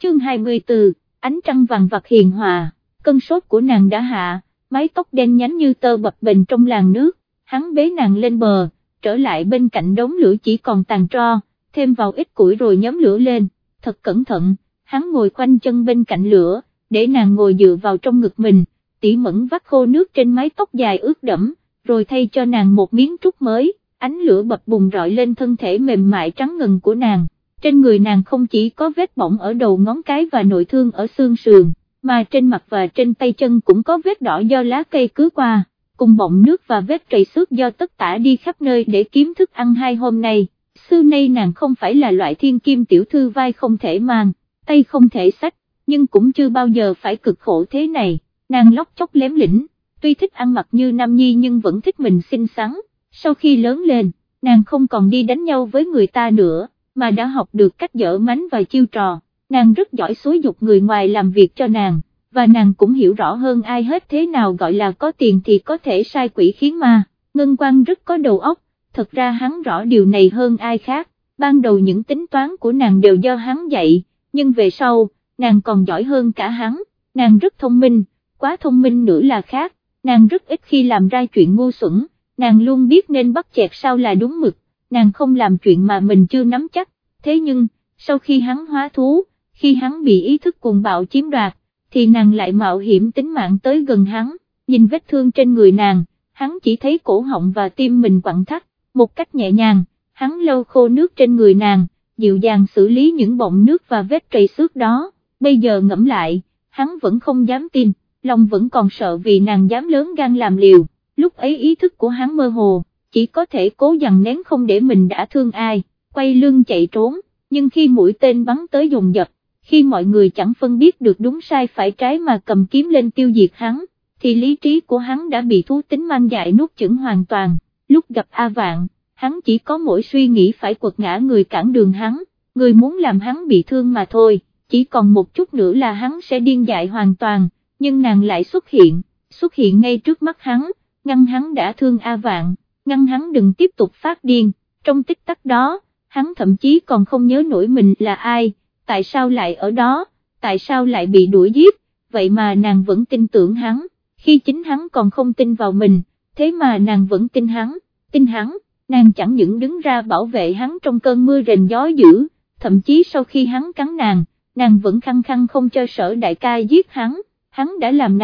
chương 24, ánh trăng vàng vặc hiền hòa, cơn sốt của nàng đã hạ, mái tóc đen nhánh như tơ bập bềnh trong làn nước, hắn bế nàng lên bờ, trở lại bên cạnh đống lửa chỉ còn tàn tro, thêm vào ít củi rồi nhóm lửa lên, thật cẩn thận, hắn ngồi khoanh chân bên cạnh lửa, để nàng ngồi dựa vào trong ngực mình, tỉ mẩn vắt khô nước trên mái tóc dài ướt đẫm, rồi thay cho nàng một miếng trúc mới, ánh lửa bập bùng rọi lên thân thể mềm mại trắng ngần của nàng. Trên người nàng không chỉ có vết bỏng ở đầu ngón cái và nội thương ở xương sườn, mà trên mặt và trên tay chân cũng có vết đỏ do lá cây cứa qua, cùng bọng nước và vết trầy xước do tất tả đi khắp nơi để kiếm thức ăn 2 hôm nay. Xưa nay nàng không phải là loại thiên kim tiểu thư vai không thể mang, tay không thể xách, nhưng cũng chưa bao giờ phải cực khổ thế này, nàng lóc chóc lém lĩnh, tuy thích ăn mặc như nam nhi nhưng vẫn thích mình xinh xắn. Sau khi lớn lên, nàng không còn đi đánh nhau với người ta nữa, mà đã học được cách giở mánh và chiêu trò, nàng rất giỏi xúi giục người ngoài làm việc cho nàng, và nàng cũng hiểu rõ hơn ai hết thế nào gọi là có tiền thì có thể sai quỷ khiến ma. Ngân Quang rất có đầu óc, thật ra hắn rõ điều này hơn ai khác, ban đầu những tính toán của nàng đều do hắn dạy, nhưng về sau, nàng còn giỏi hơn cả hắn, nàng rất thông minh, quá thông minh nữa là khác, nàng rất ít khi làm ra chuyện ngu xuẩn, nàng luôn biết nên bắt chẹt sao là đúng mực, nàng không làm chuyện mà mình chưa nắm chắc, thế nhưng, sau khi hắn hóa thú, khi hắn bị ý thức cuồng bạo chiếm đoạt, thì nàng lại mạo hiểm tính mạng tới gần hắn, nhìn vết thương trên người nàng, hắn chỉ thấy cổ họng và tim mình quặn thắt, một cách nhẹ nhàng, hắn lau khô nước trên người nàng, dịu dàng xử lý những bọng nước và vết trầy xước đó, bây giờ ngẫm lại, hắn vẫn không dám tin, lòng vẫn còn sợ vì nàng dám lớn gan làm liều, lúc ấy ý thức của hắn mơ hồ, chỉ có thể cố dằn nén không để mình đã thương ai, quay lưng chạy trốn, nhưng khi mũi tên bắn tới dồn dập, khi mọi người chẳng phân biết được đúng sai phải trái mà cầm kiếm lên tiêu diệt hắn, thì lý trí của hắn đã bị thú tính mang dại nuốt chửng hoàn toàn. Lúc gặp A Vạn, hắn chỉ có mỗi suy nghĩ phải quật ngã người cản đường hắn, người muốn làm hắn bị thương mà thôi, chỉ còn một chút nữa là hắn sẽ điên dại hoàn toàn, nhưng nàng lại xuất hiện ngay trước mắt hắn, ngăn hắn đã thương A Vạn, ngăn hắn đừng tiếp tục phát điên. Trong tích tắc đó, hắn thậm chí còn không nhớ nổi mình là ai, tại sao lại ở đó, tại sao lại bị đuổi giết, vậy mà nàng vẫn tin tưởng hắn, khi chính hắn còn không tin vào mình, thế mà nàng vẫn tin hắn, nàng chẳng những đứng ra bảo vệ hắn trong cơn mưa rền gió dữ, thậm chí sau khi hắn cắn nàng vẫn khăng khăng không cho Sở đại ca giết hắn đã làm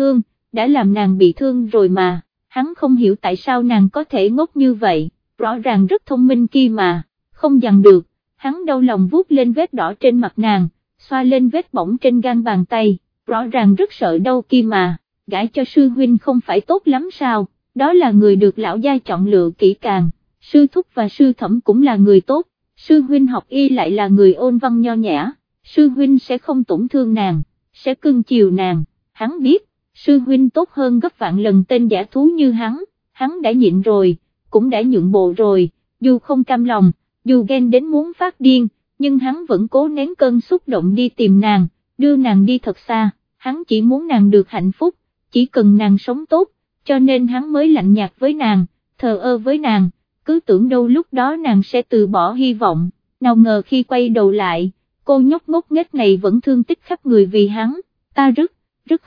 nàng bị thương rồi mà, hắn không hiểu tại sao nàng có thể ngốc như vậy, rõ ràng rất thông minh kia mà, không dằn được, hắn đau lòng vuốt lên vết đỏ trên mặt nàng, xoa lên vết bỏng trên gan bàn tay, rõ ràng rất sợ đau kia mà, gãi cho sư huynh không phải tốt lắm sao, đó là người được lão gia chọn lựa kỹ càng, sư thúc và sư thẩm cũng là người tốt, sư huynh học y lại là người ôn văn nho nhã, sư huynh sẽ không tổn thương nàng, sẽ cưng chiều nàng, hắn biết, sư huynh tốt hơn gấp vạn lần tên giả thú như hắn đã nhịn rồi, cũng đã nhượng bộ rồi, dù không cam lòng, dù ghen đến muốn phát điên, nhưng hắn vẫn cố nén cơn xúc động đi tìm nàng, đưa nàng đi thật xa, hắn chỉ muốn nàng được hạnh phúc, chỉ cần nàng sống tốt, cho nên hắn mới lạnh nhạt với nàng, thờ ơ với nàng, cứ tưởng đâu lúc đó nàng sẽ từ bỏ hy vọng, nào ngờ khi quay đầu lại, cô nhóc ngốc nghếch này vẫn thương tích khắp người vì hắn, ta rất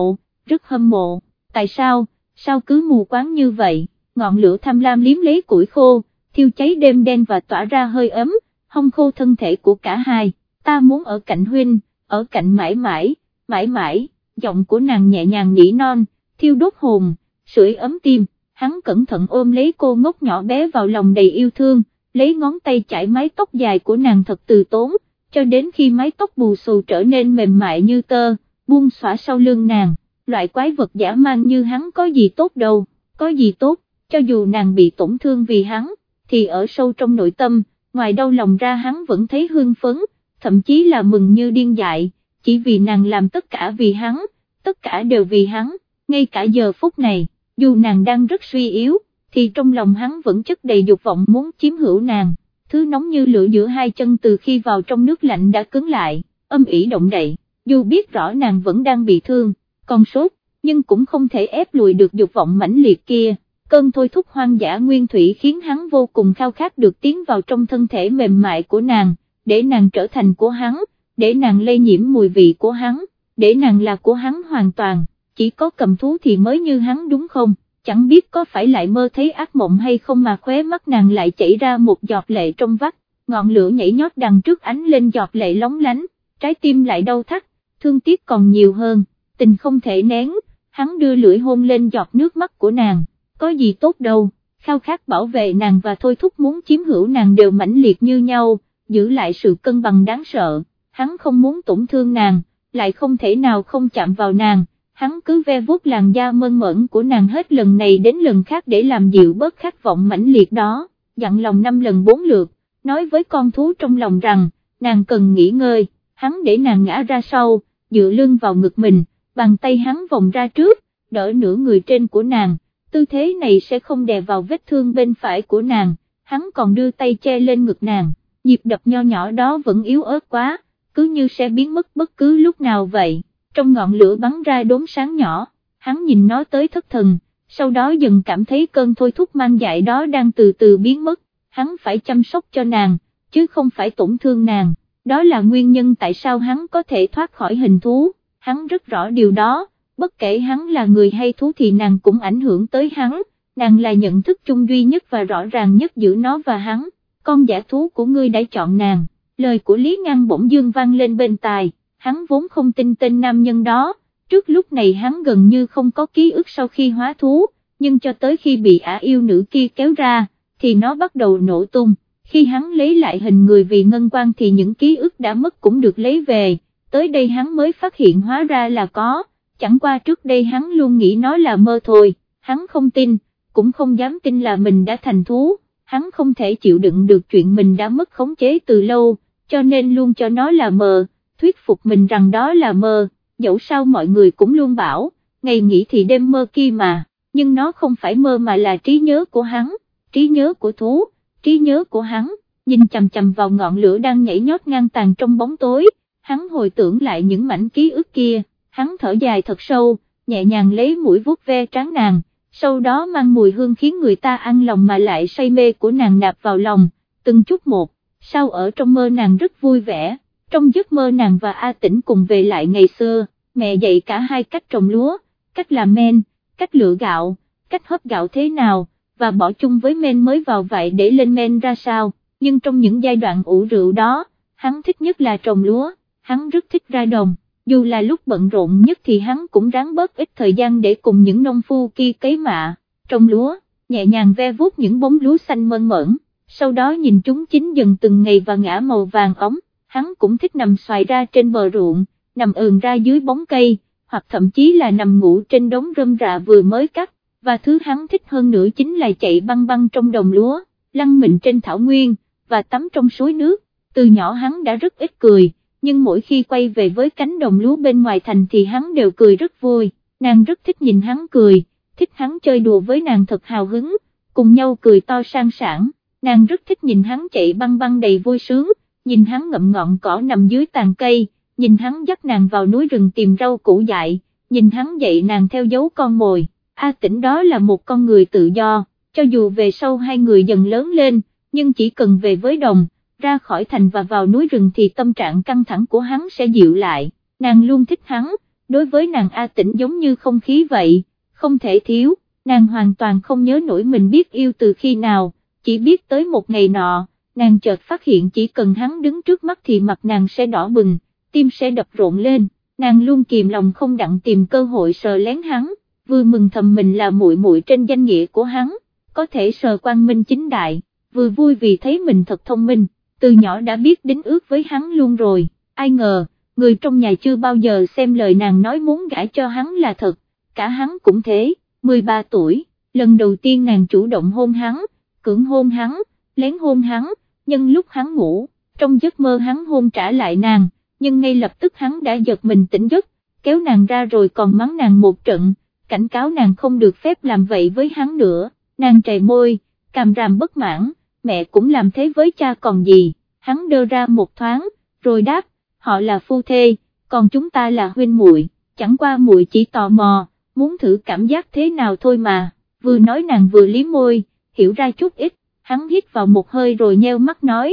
hâm mộ, tại sao cứ mù quáng như vậy, ngọn lửa tham lam liếm lấy củi khô, thiêu cháy đêm đen và tỏa ra hơi ấm, hong khô thân thể của cả hai, ta muốn ở cạnh huynh, ở cạnh mãi mãi, giọng của nàng nhẹ nhàng nỉ non, thiêu đốt hồn, sưởi ấm tim, hắn cẩn thận ôm lấy cô ngốc nhỏ bé vào lòng đầy yêu thương, lấy ngón tay chải mái tóc dài của nàng thật từ tốn, cho đến khi mái tóc bù xù trở nên mềm mại như tơ, buông xõa sau lưng nàng, loại quái vật dã man như hắn có gì tốt đâu, có gì tốt, cho dù nàng bị tổn thương vì hắn, thì ở sâu trong nội tâm, ngoài đau lòng ra hắn vẫn thấy hưng phấn, thậm chí là mừng như điên dại, chỉ vì nàng làm tất cả vì hắn, tất cả đều vì hắn, ngay cả giờ phút này, dù nàng đang rất suy yếu, thì trong lòng hắn vẫn chất đầy dục vọng muốn chiếm hữu nàng, thứ nóng như lửa giữa hai chân từ khi vào trong nước lạnh đã cứng lại, âm ỉ động đậy, dù biết rõ nàng vẫn đang bị thương, còn sốt, nhưng cũng không thể ép lùi được dục vọng mãnh liệt kia. Cơn thôi thúc hoang dã nguyên thủy khiến hắn vô cùng khao khát được tiến vào trong thân thể mềm mại của nàng, để nàng trở thành của hắn, để nàng lây nhiễm mùi vị của hắn, để nàng là của hắn hoàn toàn, chỉ có cầm thú thì mới như hắn đúng không, chẳng biết có phải lại mơ thấy ác mộng hay không mà khóe mắt nàng lại chảy ra một giọt lệ trong vắt, ngọn lửa nhảy nhót đằng trước ánh lên giọt lệ lóng lánh, trái tim lại đau thắt, thương tiếc còn nhiều hơn, tình không thể nén, hắn đưa lưỡi hôn lên giọt nước mắt của nàng, có gì tốt đâu, khao khát bảo vệ nàng và thôi thúc muốn chiếm hữu nàng đều mãnh liệt như nhau, giữ lại sự cân bằng đáng sợ, hắn không muốn tổn thương nàng, lại không thể nào không chạm vào nàng, hắn cứ ve vuốt làn da mơn mởn của nàng hết lần này đến lần khác để làm dịu bớt khát vọng mãnh liệt đó, dặn lòng 5 lần 4 lượt, nói với con thú trong lòng rằng, nàng cần nghỉ ngơi, hắn để nàng ngã ra sau, dựa lưng vào ngực mình, bàn tay hắn vòng ra trước, đỡ nửa người trên của nàng, tư thế này sẽ không đè vào vết thương bên phải của nàng, hắn còn đưa tay che lên ngực nàng, nhịp đập nho nhỏ đó vẫn yếu ớt quá, cứ như sẽ biến mất bất cứ lúc nào vậy, trong ngọn lửa bắn ra đốm sáng nhỏ, hắn nhìn nó tới thất thần, sau đó dần cảm thấy cơn thôi thúc mang dại đó đang từ từ biến mất, hắn phải chăm sóc cho nàng, chứ không phải tổn thương nàng, đó là nguyên nhân tại sao hắn có thể thoát khỏi hình thú, hắn rất rõ điều đó, bất kể hắn là người hay thú thì nàng cũng ảnh hưởng tới hắn, nàng là nhận thức chung duy nhất và rõ ràng nhất giữa nó và hắn, con dã thú của ngươi đã chọn nàng, lời của Lý Ngăn bỗng dưng vang lên bên tai, hắn vốn không tin tên nam nhân đó, trước lúc này hắn gần như không có ký ức sau khi hóa thú, nhưng cho tới khi bị ả yêu nữ kia kéo ra, thì nó bắt đầu nổ tung, khi hắn lấy lại hình người vì ngân quang thì những ký ức đã mất cũng được lấy về, tới đây hắn mới phát hiện hóa ra là có, chẳng qua trước đây hắn luôn nghĩ nó là mơ thôi, hắn không tin, cũng không dám tin là mình đã thành thú, hắn không thể chịu đựng được chuyện mình đã mất khống chế từ lâu, cho nên luôn cho nó là mơ, thuyết phục mình rằng đó là mơ, dẫu sao mọi người cũng luôn bảo, ngày nghỉ thì đêm mơ kia mà, nhưng nó không phải mơ mà là trí nhớ của hắn, trí nhớ của thú, trí nhớ của hắn, nhìn chằm chằm vào ngọn lửa đang nhảy nhót ngang tàn trong bóng tối, hắn hồi tưởng lại những mảnh ký ức kia, hắn thở dài thật sâu, nhẹ nhàng lấy mũi vuốt ve trán nàng, sau đó mang mùi hương khiến người ta an lòng mà lại say mê của nàng nạp vào lòng, từng chút một, sao ở trong mơ nàng rất vui vẻ, trong giấc mơ nàng và A Tĩnh cùng về lại ngày xưa, mẹ dạy cả hai cách trồng lúa, cách làm men, cách lựa gạo, cách hấp gạo thế nào, và bỏ chung với men mới vào vại để lên men ra sao, nhưng trong những giai đoạn ủ rượu đó, hắn thích nhất là trồng lúa, hắn rất thích ra đồng. Dù là lúc bận rộn nhất thì hắn cũng ráng bớt ít thời gian để cùng những nông phu kia cấy mạ, trồng lúa, nhẹ nhàng ve vuốt những bóng lúa xanh mơn mởn, sau đó nhìn chúng chín dần từng ngày và ngã màu vàng óng, hắn cũng thích nằm xoài ra trên bờ ruộng, nằm ườn ra dưới bóng cây, hoặc thậm chí là nằm ngủ trên đống rơm rạ vừa mới cắt, và thứ hắn thích hơn nữa chính là chạy băng băng trong đồng lúa, lăn mình trên thảo nguyên, và tắm trong suối nước, từ nhỏ hắn đã rất ít cười. Nhưng mỗi khi quay về với cánh đồng lúa bên ngoài thành thì hắn đều cười rất vui, nàng rất thích nhìn hắn cười, thích hắn chơi đùa với nàng thật hào hứng, cùng nhau cười to sang sảng, nàng rất thích nhìn hắn chạy băng băng đầy vui sướng, nhìn hắn ngậm ngọn cỏ nằm dưới tàn cây, nhìn hắn dắt nàng vào núi rừng tìm rau củ dại, nhìn hắn dạy nàng theo dấu con mồi, A Tĩnh đó là một con người tự do, cho dù về sau hai người dần lớn lên, nhưng chỉ cần về với đồng, ra khỏi thành và vào núi rừng thì tâm trạng căng thẳng của hắn sẽ dịu lại, nàng luôn thích hắn, đối với nàng A Tĩnh giống như không khí vậy, không thể thiếu, nàng hoàn toàn không nhớ nổi mình biết yêu từ khi nào, chỉ biết tới một ngày nọ, nàng chợt phát hiện chỉ cần hắn đứng trước mắt thì mặt nàng sẽ đỏ bừng, tim sẽ đập rộn lên, nàng luôn kìm lòng không đặng tìm cơ hội sờ lén hắn, vừa mừng thầm mình là muội muội trên danh nghĩa của hắn, có thể sờ quang minh chính đại, vừa vui vì thấy mình thật thông minh. Từ nhỏ đã biết đính ước với hắn luôn rồi, ai ngờ, người trong nhà chưa bao giờ xem lời nàng nói muốn gả cho hắn là thật, cả hắn cũng thế, 13 tuổi, lần đầu tiên nàng chủ động hôn hắn, cưỡng hôn hắn, lén hôn hắn, nhân lúc hắn ngủ, trong giấc mơ hắn hôn trả lại nàng, nhưng ngay lập tức hắn đã giật mình tỉnh giấc, kéo nàng ra rồi còn mắng nàng một trận, cảnh cáo nàng không được phép làm vậy với hắn nữa, nàng trề môi, càm ràm bất mãn. Mẹ cũng làm thế với cha còn gì, hắn đơ ra một thoáng, rồi đáp, họ là phu thê, còn chúng ta là huynh muội, chẳng qua muội chỉ tò mò, muốn thử cảm giác thế nào thôi mà, vừa nói nàng vừa liếm môi, hiểu ra chút ít, hắn hít vào một hơi rồi nheo mắt nói,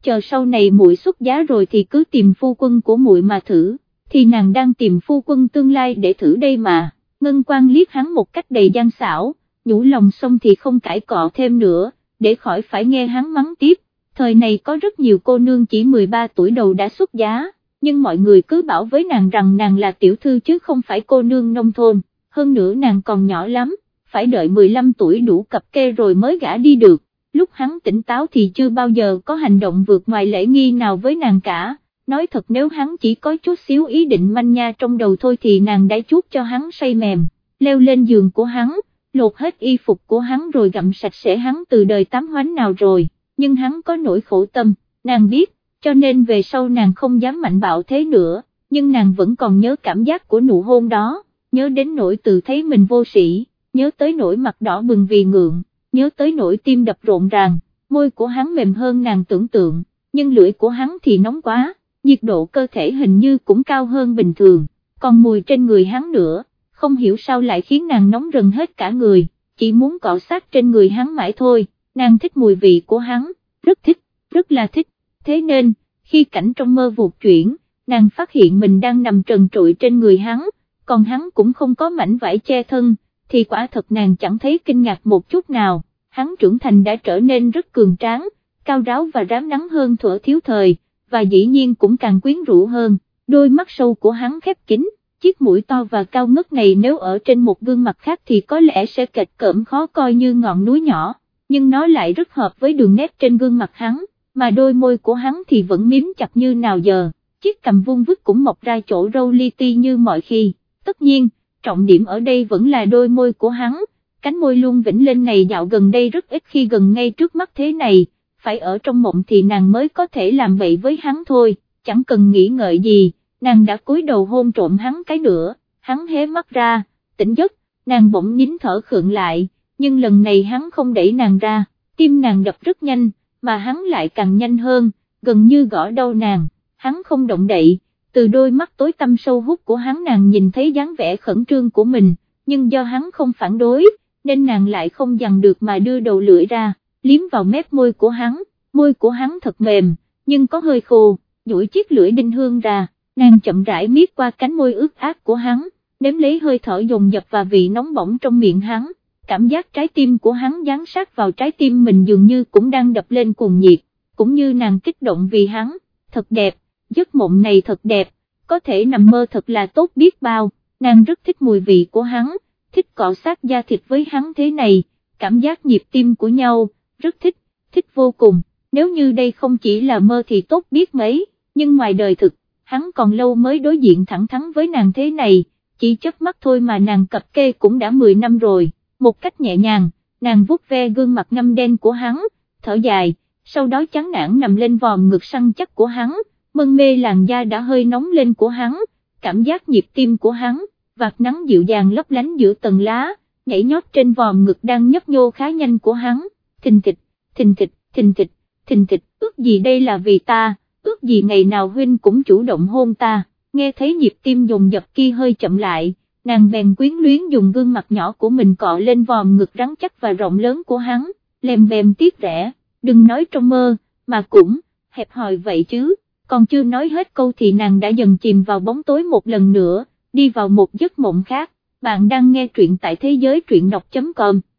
chờ sau này muội xuất giá rồi thì cứ tìm phu quân của muội mà thử, thì nàng đang tìm phu quân tương lai để thử đây mà. Ngân Quang liếc hắn một cách đầy gian xảo, nhủ lòng xong thì không cãi cọ thêm nữa, để khỏi phải nghe hắn mắng tiếp. Thời này có rất nhiều cô nương chỉ 13 tuổi đầu đã xuất giá, nhưng mọi người cứ bảo với nàng rằng nàng là tiểu thư chứ không phải cô nương nông thôn, hơn nữa nàng còn nhỏ lắm, phải đợi 15 tuổi đủ cập kê rồi mới gả đi được. Lúc hắn tỉnh táo thì chưa bao giờ có hành động vượt ngoài lễ nghi nào với nàng cả, nói thật nếu hắn chỉ có chút xíu ý định manh nha trong đầu thôi thì nàng đã chuốt cho hắn say mềm, leo lên giường của hắn, lột hết y phục của hắn rồi gặm sạch sẽ hắn từ đời tám hoánh nào rồi, nhưng hắn có nỗi khổ tâm, nàng biết, cho nên về sau nàng không dám mạnh bạo thế nữa, nhưng nàng vẫn còn nhớ cảm giác của nụ hôn đó, nhớ đến nỗi tự thấy mình vô sĩ, nhớ tới nỗi mặt đỏ bừng vì ngượng, nhớ tới nỗi tim đập rộn ràng, môi của hắn mềm hơn nàng tưởng tượng, nhưng lưỡi của hắn thì nóng quá, nhiệt độ cơ thể hình như cũng cao hơn bình thường, còn mùi trên người hắn nữa, không hiểu sao lại khiến nàng nóng rần hết cả người, chỉ muốn cọ sát trên người hắn mãi thôi, nàng thích mùi vị của hắn, rất thích, rất là thích, thế nên, khi cảnh trong mơ vụt chuyển, nàng phát hiện mình đang nằm trần trụi trên người hắn, còn hắn cũng không có mảnh vải che thân, thì quả thật nàng chẳng thấy kinh ngạc một chút nào, hắn trưởng thành đã trở nên rất cường tráng, cao ráo và rám nắng hơn thuở thiếu thời, và dĩ nhiên cũng càng quyến rũ hơn, đôi mắt sâu của hắn khép kín, chiếc mũi to và cao ngất này nếu ở trên một gương mặt khác thì có lẽ sẽ kệch cỡm khó coi như ngọn núi nhỏ, nhưng nó lại rất hợp với đường nét trên gương mặt hắn, mà đôi môi của hắn thì vẫn miếm chặt như nào giờ, chiếc cằm vuông vức cũng mọc ra chỗ râu li ti như mọi khi, tất nhiên, trọng điểm ở đây vẫn là đôi môi của hắn, cánh môi luôn vĩnh lên này dạo gần đây rất ít khi gần ngay trước mắt thế này, phải ở trong mộng thì nàng mới có thể làm bậy với hắn thôi, chẳng cần nghĩ ngợi gì, nàng đã cúi đầu hôn trộm hắn cái nữa, hắn hé mắt ra, tỉnh giấc, nàng bỗng nín thở khựng lại, nhưng lần này hắn không đẩy nàng ra, tim nàng đập rất nhanh, mà hắn lại càng nhanh hơn, gần như gõ đau nàng, hắn không động đậy, từ đôi mắt tối tăm sâu hút của hắn nàng nhìn thấy dáng vẻ khẩn trương của mình, nhưng do hắn không phản đối, nên nàng lại không dằn được mà đưa đầu lưỡi ra, liếm vào mép môi của hắn thật mềm, nhưng có hơi khô, duỗi chiếc lưỡi đinh hương ra, nàng chậm rãi miết qua cánh môi ướt át của hắn, nếm lấy hơi thở dồn dập và vị nóng bỏng trong miệng hắn, cảm giác trái tim của hắn dán sát vào trái tim mình dường như cũng đang đập lên cuồng nhiệt, cũng như nàng kích động vì hắn, thật đẹp, giấc mộng này thật đẹp, có thể nằm mơ thật là tốt biết bao, nàng rất thích mùi vị của hắn, thích cọ sát da thịt với hắn thế này, cảm giác nhịp tim của nhau, rất thích, thích vô cùng, nếu như đây không chỉ là mơ thì tốt biết mấy, nhưng ngoài đời thực, hắn còn lâu mới đối diện thẳng thắn với nàng thế này, chỉ chớp mắt thôi mà nàng cập kê cũng đã 10 năm rồi, một cách nhẹ nhàng, nàng vuốt ve gương mặt ngăm đen của hắn, thở dài, sau đó chán nản nằm lên vòm ngực săn chắc của hắn, mân mê làn da đã hơi nóng lên của hắn, cảm giác nhịp tim của hắn, vạt nắng dịu dàng lấp lánh giữa tầng lá, nhảy nhót trên vòm ngực đang nhấp nhô khá nhanh của hắn, thình thịch, thình thịch, thình thịch, thình thịch, ước gì đây là vì ta, ước gì ngày nào huynh cũng chủ động hôn ta, nghe thấy nhịp tim dồn dập kia hơi chậm lại, nàng bèn quyến luyến dùng gương mặt nhỏ của mình cọ lên vòm ngực rắn chắc và rộng lớn của hắn, lèm bèm tiếc rẻ, đừng nói trong mơ, mà cũng, hẹp hòi vậy chứ, còn chưa nói hết câu thì nàng đã dần chìm vào bóng tối một lần nữa, đi vào một giấc mộng khác, bạn đang nghe truyện tại thế giới truyện đọc.com.